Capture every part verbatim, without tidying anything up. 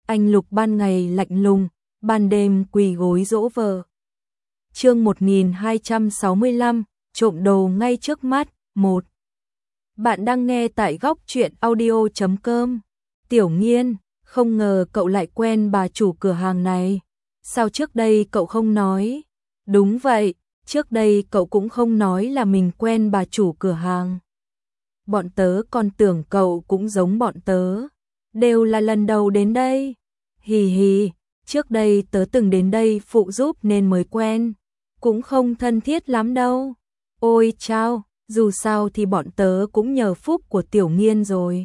anh Lục ban ngày lạnh lùng, ban đêm quỳ gối dỗ vợ. Chương một nghìn hai trăm sáu mươi lăm, trộm đồ ngay trước mắt, một. Bạn đang nghe tại góc truyện audio chấm com. Tiểu Nghiên, không ngờ cậu lại quen bà chủ cửa hàng này. Sao trước đây cậu không nói? Đúng vậy, trước đây cậu cũng không nói là mình quen bà chủ cửa hàng. Bọn tớ còn tưởng cậu cũng giống bọn tớ. Đều là lần đầu đến đây. Hì hì, trước đây tớ từng đến đây phụ giúp nên mới quen. Cũng không thân thiết lắm đâu. Ôi chao, dù sao thì bọn tớ cũng nhờ phúc của Tiểu Nghiên rồi.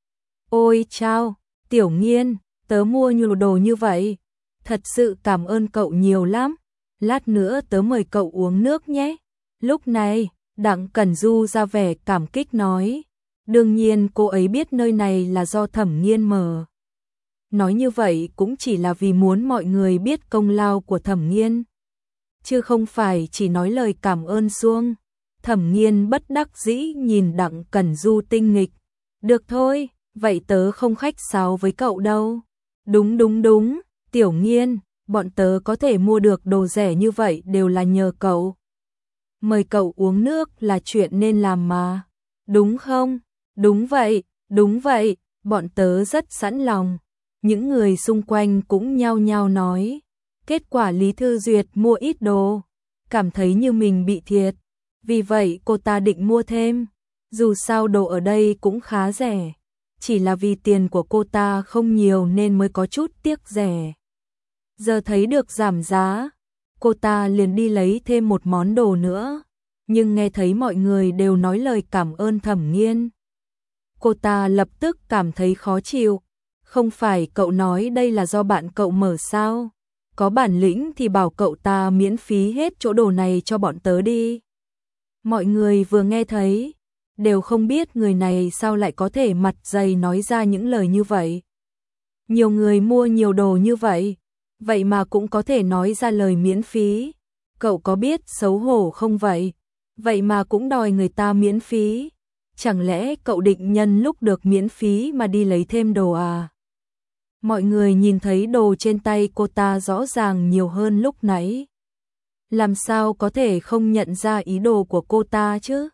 Ôi chao, Tiểu Nghiên, tớ mua nhiều đồ như vậy. Thật sự cảm ơn cậu nhiều lắm. Lát nữa tớ mời cậu uống nước nhé. Lúc này, Đặng Cẩn Du ra vẻ cảm kích nói. Đương nhiên cô ấy biết nơi này là do Thẩm Nghiên mở. Nói như vậy cũng chỉ là vì muốn mọi người biết công lao của Thẩm Nghiên, chứ không phải chỉ nói lời cảm ơn suông. Thẩm Nghiên bất đắc dĩ nhìn Đặng Cẩn Du tinh nghịch. Được thôi, vậy tớ không khách sáo với cậu đâu. Đúng đúng đúng, Tiểu Nghiên, bọn tớ có thể mua được đồ rẻ như vậy đều là nhờ cậu. Mời cậu uống nước là chuyện nên làm mà. Đúng không? Đúng vậy, đúng vậy, bọn tớ rất sẵn lòng. Những người xung quanh cũng nhao nhao nói. Kết quả Lý Thư Duyệt mua ít đồ, cảm thấy như mình bị thiệt. Vì vậy cô ta định mua thêm. Dù sao đồ ở đây cũng khá rẻ. Chỉ là vì tiền của cô ta không nhiều nên mới có chút tiếc rẻ. Giờ thấy được giảm giá, cô ta liền đi lấy thêm một món đồ nữa. Nhưng nghe thấy mọi người đều nói lời cảm ơn Thẩm Nghiên, cô ta lập tức cảm thấy khó chịu. Không phải cậu nói đây là do bạn cậu mở sao? Có bản lĩnh thì bảo cậu ta miễn phí hết chỗ đồ này cho bọn tớ đi. Mọi người vừa nghe thấy, đều không biết người này sao lại có thể mặt dày nói ra những lời như vậy. Nhiều người mua nhiều đồ như vậy, vậy mà cũng có thể nói ra lời miễn phí. Cậu có biết xấu hổ không vậy? Vậy mà cũng đòi người ta miễn phí. Chẳng lẽ cậu định nhân lúc được miễn phí mà đi lấy thêm đồ à? Mọi người nhìn thấy đồ trên tay cô ta rõ ràng nhiều hơn lúc nãy. Làm sao có thể không nhận ra ý đồ của cô ta chứ?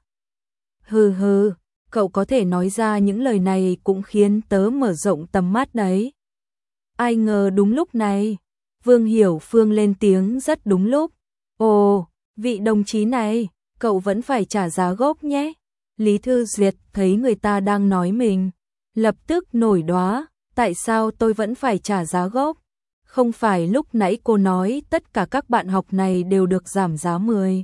Hừ hừ, cậu có thể nói ra những lời này cũng khiến tớ mở rộng tầm mắt đấy. Ai ngờ đúng lúc này, Vương Hiểu Phương lên tiếng rất đúng lúc. Ồ, vị đồng chí này, cậu vẫn phải trả giá gốc nhé. Lý Thư Duyệt thấy người ta đang nói mình, lập tức nổi đoá. Tại sao tôi vẫn phải trả giá gốc? Không phải lúc nãy cô nói tất cả các bạn học này đều được giảm giá mười.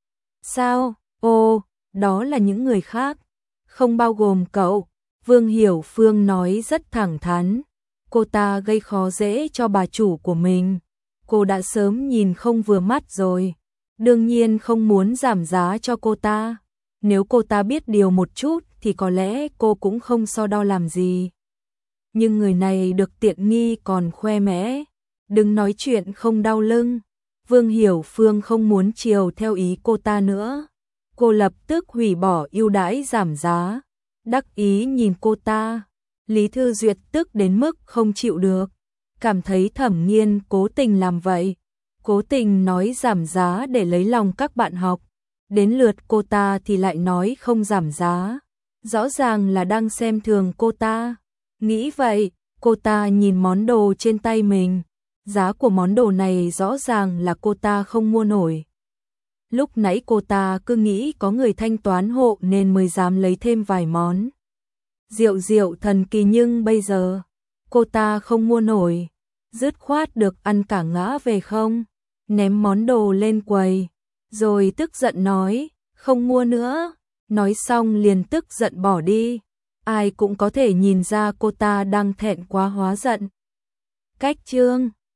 Sao? Ồ, đó là những người khác, không bao gồm cậu. Vương Hiểu Phương nói rất thẳng thắn. Cô ta gây khó dễ cho bà chủ của mình. Cô đã sớm nhìn không vừa mắt rồi. Đương nhiên không muốn giảm giá cho cô ta. Nếu cô ta biết điều một chút thì có lẽ cô cũng không so đo làm gì. Nhưng người này được tiện nghi còn khoe mẽ. Đừng nói chuyện không đau lưng. Vương Hiểu Phương không muốn chiều theo ý cô ta nữa. Cô lập tức hủy bỏ ưu đãi giảm giá. Đắc ý nhìn cô ta. Lý Thư Duyệt tức đến mức không chịu được. Cảm thấy Thẩm Nghiên cố tình làm vậy. Cố tình nói giảm giá để lấy lòng các bạn học. Đến lượt cô ta thì lại nói không giảm giá. Rõ ràng là đang xem thường cô ta. Nghĩ vậy, cô ta nhìn món đồ trên tay mình. Giá của món đồ này rõ ràng là cô ta không mua nổi. Lúc nãy cô ta cứ nghĩ có người thanh toán hộ nên mới dám lấy thêm vài món. Rượu rượu thần kỳ, nhưng bây giờ cô ta không mua nổi. Dứt khoát được ăn cả ngã về không. Ném món đồ lên quầy. Rồi tức giận nói, không mua nữa. Nói xong liền tức giận bỏ đi. Ai cũng có thể nhìn ra cô ta đang thẹn quá hóa giận. Cách chương